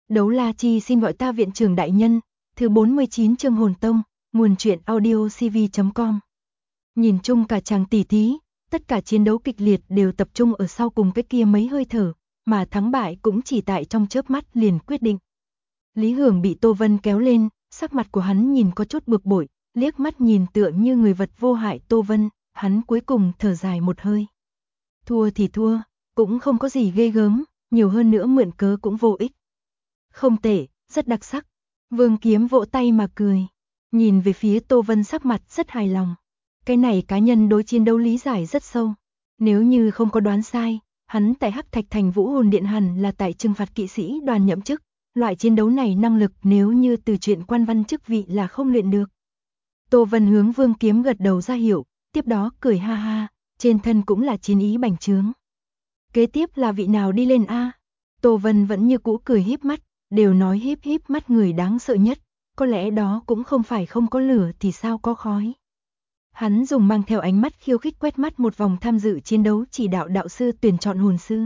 Đấu La Chi xin gọi ta viện trưởng đại nhân, thứ 49 chương Hồn Tông, nguồn truyện audio cv.com. Nhìn chung cả chàng tỉ thí, tất cả chiến đấu kịch liệt đều tập trung ở sau cùng cái kia mấy hơi thở, mà thắng bại cũng chỉ tại trong chớp mắt liền quyết định. Lý Hưởng bị Tô Vân kéo lên, sắc mặt của hắn nhìn có chút bực bội, liếc mắt nhìn tựa như người vật vô hại Tô Vân, hắn cuối cùng thở dài một hơi. Thua thì thua, cũng không có gì ghê gớm, nhiều hơn nữa mượn cớ cũng vô ích. Không tệ, rất đặc sắc. Vương Kiếm vỗ tay mà cười, nhìn về phía Tô Vân sắc mặt rất hài lòng. Cái này cá nhân đối chiến đấu lý giải rất sâu. Nếu như không có đoán sai, hắn tại Hắc Thạch Thành Vũ Hồn Điện hẳn là tại trừng phạt kỵ sĩ đoàn nhậm chức. Loại chiến đấu này năng lực nếu như từ chuyện quan văn chức vị là không luyện được. Tô Vân hướng Vương Kiếm gật đầu ra hiệu, tiếp đó cười ha ha, trên thân cũng là chiến ý bành trướng. Kế tiếp là vị nào đi lên a? Tô Vân vẫn như cũ cười híp mắt, đều nói híp híp mắt người đáng sợ nhất, có lẽ đó cũng không phải không có lửa thì sao có khói. Hắn dùng mang theo ánh mắt khiêu khích quét mắt một vòng tham dự chiến đấu chỉ đạo đạo sư tuyển chọn hồn sư.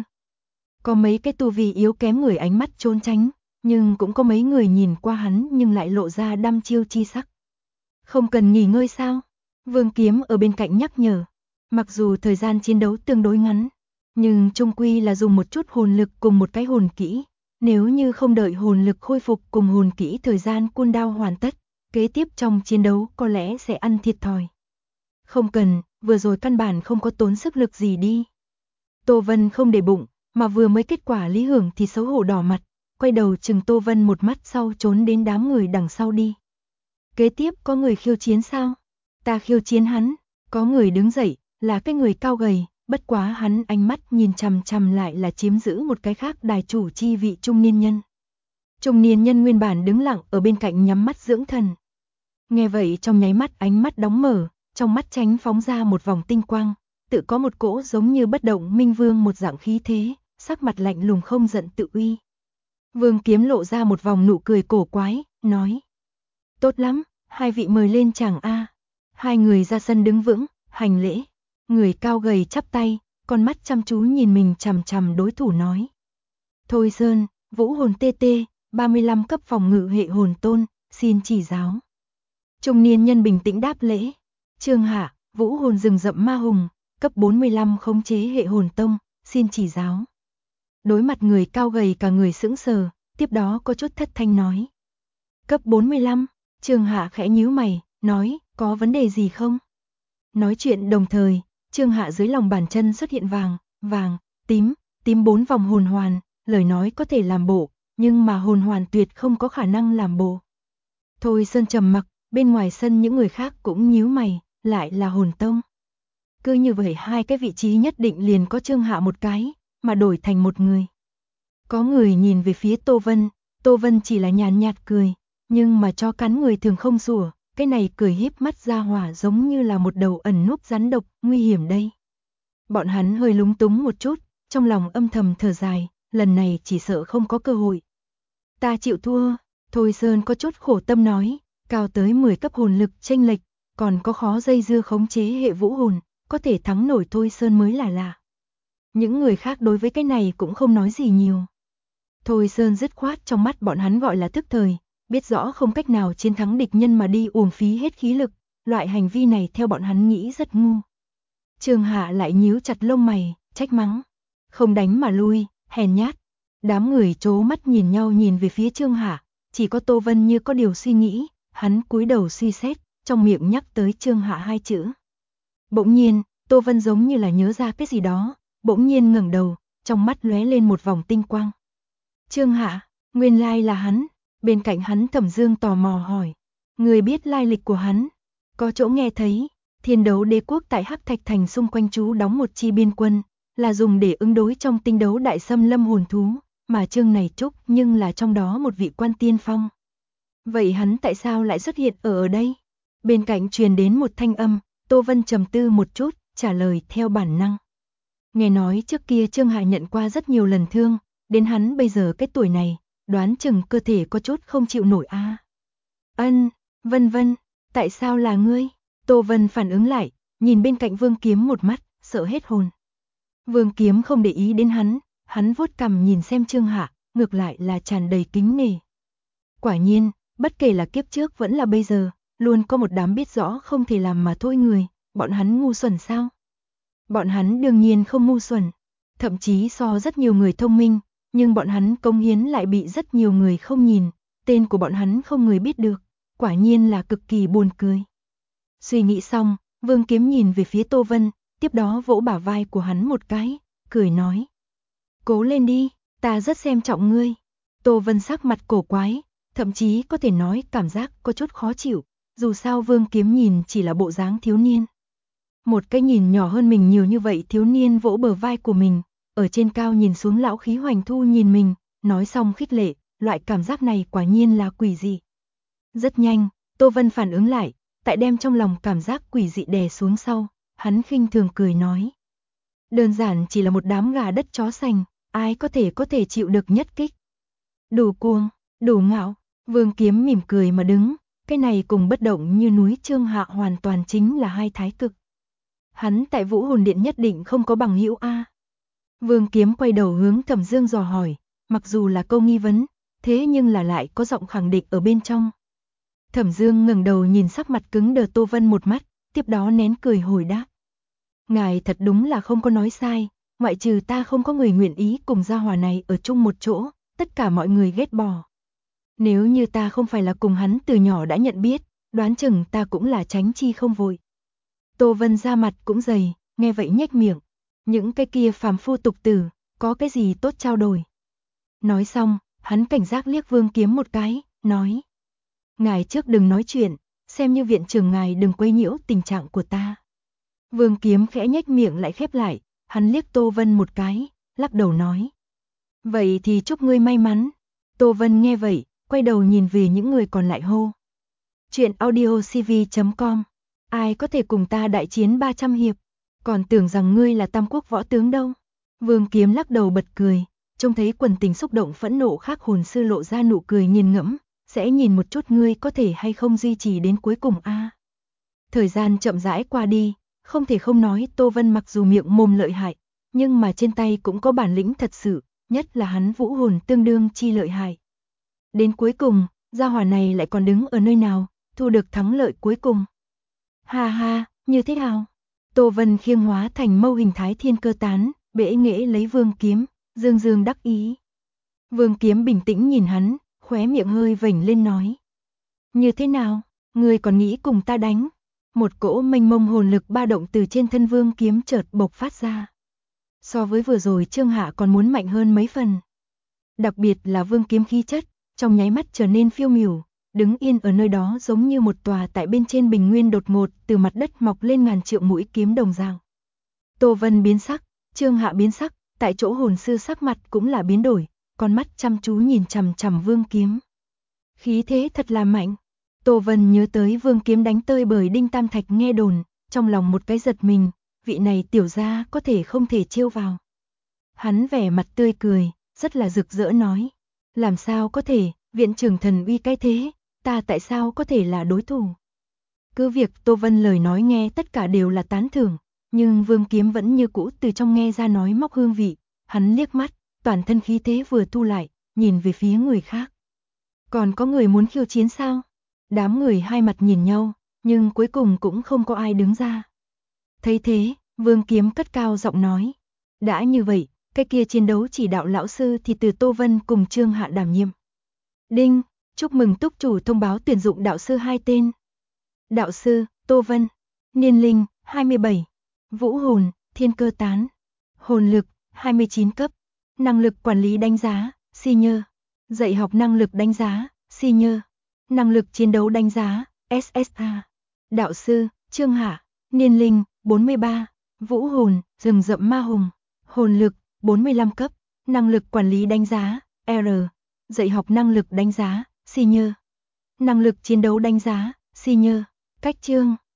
Có mấy cái tu vi yếu kém người ánh mắt trốn tránh, nhưng cũng có mấy người nhìn qua hắn nhưng lại lộ ra đăm chiêu chi sắc. Không cần nghỉ ngơi sao? Vương Kiếm ở bên cạnh nhắc nhở. Mặc dù thời gian chiến đấu tương đối ngắn, nhưng chung quy là dùng một chút hồn lực cùng một cái hồn kỹ. Nếu như không đợi hồn lực khôi phục cùng hồn kỹ thời gian cooldown hoàn tất, kế tiếp trong chiến đấu có lẽ sẽ ăn thiệt thòi. Không cần, vừa rồi căn bản không có tốn sức lực gì đi. Tô Vân không để bụng, mà vừa mới kết quả Lý Hưởng thì xấu hổ đỏ mặt, quay đầu chừng Tô Vân một mắt sau trốn đến đám người đằng sau đi. Kế tiếp có người khiêu chiến sao? Ta khiêu chiến hắn. Có người đứng dậy, là cái người cao gầy, bất quá hắn ánh mắt nhìn chằm chằm lại là chiếm giữ một cái khác đài chủ chi vị trung niên nhân. Trung niên nhân nguyên bản đứng lặng ở bên cạnh nhắm mắt dưỡng thần. Nghe vậy trong nháy mắt ánh mắt đóng mở, trong mắt tránh phóng ra một vòng tinh quang, tự có một cỗ giống như bất động minh vương một dạng khí thế, sắc mặt lạnh lùng không giận tự uy. Vương Kiếm lộ ra một vòng nụ cười cổ quái, nói: tốt lắm, hai vị mời lên chàng a. Hai người ra sân đứng vững, hành lễ. Người cao gầy chắp tay, con mắt chăm chú nhìn mình chằm chằm đối thủ nói: Thôi Sơn, Vũ Hồn TT, 35 cấp phòng ngự hệ hồn tôn, xin chỉ giáo. Trung niên nhân bình tĩnh đáp lễ: Trương Hạ, Vũ Hồn rừng rậm ma hùng, cấp 45 khống chế hệ hồn tông, xin chỉ giáo. Đối mặt người cao gầy cả người sững sờ, tiếp đó có chút thất thanh nói: cấp 45, Trương Hạ khẽ nhíu mày, nói: có vấn đề gì không? Nói chuyện đồng thời, Trương Hạ dưới lòng bàn chân xuất hiện vàng, tím 4 vòng hồn hoàn, lời nói có thể làm bộ, nhưng mà hồn hoàn tuyệt không có khả năng làm bộ. Thôi Sơn trầm mặc, bên ngoài sân những người khác cũng nhíu mày, lại là hồn tông. Cứ như vậy hai cái vị trí nhất định liền có Trương Hạ một cái, mà đổi thành một người. Có người nhìn về phía Tô Vân chỉ là nhàn nhạt cười, nhưng mà cho cắn người thường không rủa, cái này cười híp mắt ra hỏa giống như là một đầu ẩn núp rắn độc, nguy hiểm đây. Bọn hắn hơi lúng túng một chút, trong lòng âm thầm thở dài, lần này chỉ sợ không có cơ hội. Ta chịu thua, Thôi Sơn có chút khổ tâm nói, cao tới 10 cấp hồn lực chênh lệch, còn có khó dây dưa khống chế hệ vũ hồn, có thể thắng nổi Thôi Sơn mới là lạ. Những người khác đối với cái này cũng không nói gì nhiều. Thôi Sơn dứt khoát trong mắt bọn hắn gọi là tức thời, biết rõ không cách nào chiến thắng địch nhân mà đi uổng phí hết khí lực, loại hành vi này theo bọn hắn nghĩ rất ngu. Trương Hạ lại nhíu chặt lông mày, trách mắng: không đánh mà lui, hèn nhát. Đám người trố mắt nhìn nhau nhìn về phía Trương Hạ, chỉ có Tô Vân như có điều suy nghĩ, hắn cúi đầu suy xét, trong miệng nhắc tới Trương Hạ hai chữ. Bỗng nhiên, Tô Vân giống như là nhớ ra cái gì đó, bỗng nhiên ngẩng đầu, trong mắt lóe lên một vòng tinh quang. Trương Hạ, nguyên lai là hắn. Bên cạnh hắn Thẩm Dương tò mò hỏi: người biết lai lịch của hắn? Có chỗ nghe thấy, Thiên Đấu Đế quốc tại Hắc Thạch Thành xung quanh trú đóng một chi biên quân, là dùng để ứng đối trong tinh đấu đại xâm lâm hồn thú, mà Trương này Trúc nhưng là trong đó một vị quan tiên phong. Vậy hắn tại sao lại xuất hiện ở đây? Bên cạnh truyền đến một thanh âm, Tô Vân trầm tư một chút, trả lời theo bản năng. Nghe nói trước kia Trương Hạ nhận qua rất nhiều lần thương, đến hắn bây giờ cái tuổi này, đoán chừng cơ thể có chút không chịu nổi a. Vân, tại sao là ngươi? Tô Vân phản ứng lại, nhìn bên cạnh Vương Kiếm một mắt, sợ hết hồn. Vương Kiếm không để ý đến hắn vuốt cằm nhìn xem Trương Hạ, ngược lại là tràn đầy kính nể. Quả nhiên, bất kể là kiếp trước vẫn là bây giờ, luôn có một đám biết rõ không thể làm mà thôi người, bọn hắn ngu xuẩn sao? Bọn hắn đương nhiên không ngu xuẩn, thậm chí so rất nhiều người thông minh, nhưng bọn hắn cống hiến lại bị rất nhiều người không nhìn, tên của bọn hắn không người biết được, quả nhiên là cực kỳ buồn cười. Suy nghĩ xong, Vương Kiếm nhìn về phía Tô Vân, tiếp đó vỗ bả vai của hắn một cái, cười nói. Cố lên đi, ta rất xem trọng ngươi. Tô Vân sắc mặt cổ quái, thậm chí có thể nói cảm giác có chút khó chịu, dù sao Vương Kiếm nhìn chỉ là bộ dáng thiếu niên. Một cái nhìn nhỏ hơn mình nhiều như vậy thiếu niên vỗ bờ vai của mình, ở trên cao nhìn xuống lão khí hoành thu nhìn mình, nói xong khích lệ, loại cảm giác này quả nhiên là quỷ dị. Rất nhanh, Tô Vân phản ứng lại, tại đem trong lòng cảm giác quỷ dị đè xuống sau, hắn khinh thường cười nói. Đơn giản chỉ là một đám gà đất chó sành, ai có thể chịu được nhất kích. Đủ cuồng, đủ ngạo, Vương Kiếm mỉm cười mà đứng, cái này cùng bất động như núi Trương Hạ hoàn toàn chính là hai thái cực. Hắn tại Vũ Hồn Điện nhất định không có bằng hữu a. Vương Kiếm quay đầu hướng Thẩm Dương dò hỏi, mặc dù là câu nghi vấn, thế nhưng là lại có giọng khẳng định ở bên trong. Thẩm Dương ngẩng đầu nhìn sắc mặt cứng đờ Tô Vân một mắt, tiếp đó nén cười hồi đáp. Ngài thật đúng là không có nói sai, ngoại trừ ta không có người nguyện ý cùng gia hỏa này ở chung một chỗ, tất cả mọi người ghét bỏ. Nếu như ta không phải là cùng hắn từ nhỏ đã nhận biết, đoán chừng ta cũng là tránh chi không vội. Tô Vân da mặt cũng dày, nghe vậy nhếch miệng. Những cái kia phàm phu tục tử, có cái gì tốt trao đổi. Nói xong, hắn cảnh giác liếc Vương Kiếm một cái, nói. Ngài trước đừng nói chuyện, xem như viện trưởng ngài đừng quấy nhiễu tình trạng của ta. Vương Kiếm khẽ nhếch miệng lại khép lại, hắn liếc Tô Vân một cái, lắc đầu nói. Vậy thì chúc ngươi may mắn. Tô Vân nghe vậy, quay đầu nhìn về những người còn lại hô. Chuyện audiocv.com. Ai có thể cùng ta đại chiến 300 hiệp, còn tưởng rằng ngươi là tam quốc võ tướng đâu. Vương Kiếm lắc đầu bật cười, trông thấy quần tình xúc động phẫn nộ khác hồn sư lộ ra nụ cười nghiền ngẫm, sẽ nhìn một chút ngươi có thể hay không duy trì đến cuối cùng a. Thời gian chậm rãi qua đi, không thể không nói Tô Vân mặc dù miệng mồm lợi hại, nhưng mà trên tay cũng có bản lĩnh thật sự, nhất là hắn vũ hồn tương đương chi lợi hại. Đến cuối cùng, gia hỏa này lại còn đứng ở nơi nào, thu được thắng lợi cuối cùng. Ha ha, như thế nào? Tô Vân khiêng hóa thành mâu hình thái thiên cơ tán, bẽ nghễ lấy Vương Kiếm, dương dương đắc ý. Vương Kiếm bình tĩnh nhìn hắn, khóe miệng hơi vểnh lên nói. Như thế nào, ngươi còn nghĩ cùng ta đánh? Một cỗ mênh mông hồn lực ba động từ trên thân Vương Kiếm chợt bộc phát ra. So với vừa rồi Trương Hạ còn muốn mạnh hơn mấy phần. Đặc biệt là Vương Kiếm khí chất, trong nháy mắt trở nên phiêu miểu, đứng yên ở nơi đó giống như một tòa tại bên trên bình nguyên đột ngột từ mặt đất mọc lên ngàn triệu mũi kiếm đồng dạng. Tô Vân biến sắc, Trương Hạ biến sắc, tại chỗ hồn sư sắc mặt cũng là biến đổi, con mắt chăm chú nhìn chằm chằm Vương Kiếm. Khí thế thật là mạnh. Tô Vân nhớ tới Vương Kiếm đánh tơi bởi Đinh Tam Thạch nghe đồn, trong lòng một cái giật mình, vị này tiểu gia có thể không thể trêu vào. Hắn vẻ mặt tươi cười, rất là rực rỡ nói, làm sao có thể, viện trưởng thần uy cái thế, ta tại sao có thể là đối thủ. Cứ việc Tô Vân lời nói nghe tất cả đều là tán thưởng, nhưng Vương Kiếm vẫn như cũ từ trong nghe ra nói móc hương vị, hắn liếc mắt, toàn thân khí thế vừa thu lại, nhìn về phía người khác. Còn có người muốn khiêu chiến sao? Đám người hai mặt nhìn nhau, nhưng cuối cùng cũng không có ai đứng ra. Thấy thế, Vương Kiếm cất cao giọng nói. Đã như vậy, cái kia chiến đấu chỉ đạo lão sư thì từ Tô Vân cùng Trương Hạ đảm nhiệm. Đinh, chúc mừng túc chủ thông báo tuyển dụng đạo sư 2 tên. Đạo sư, Tô Vân. Niên linh, 27. Vũ hồn, thiên cơ tán. Hồn lực, 29 cấp. Năng lực quản lý đánh giá, senior. Dạy học năng lực đánh giá, senior. Năng lực chiến đấu đánh giá, SSA. Đạo sư, Trương Hạ. Niên linh, 43. Vũ hồn, rừng rậm ma hùng. Hồn lực, 45 cấp. Năng lực quản lý đánh giá, R. Dạy học năng lực đánh giá, senior. Năng lực chiến đấu đánh giá, senior. Cách chương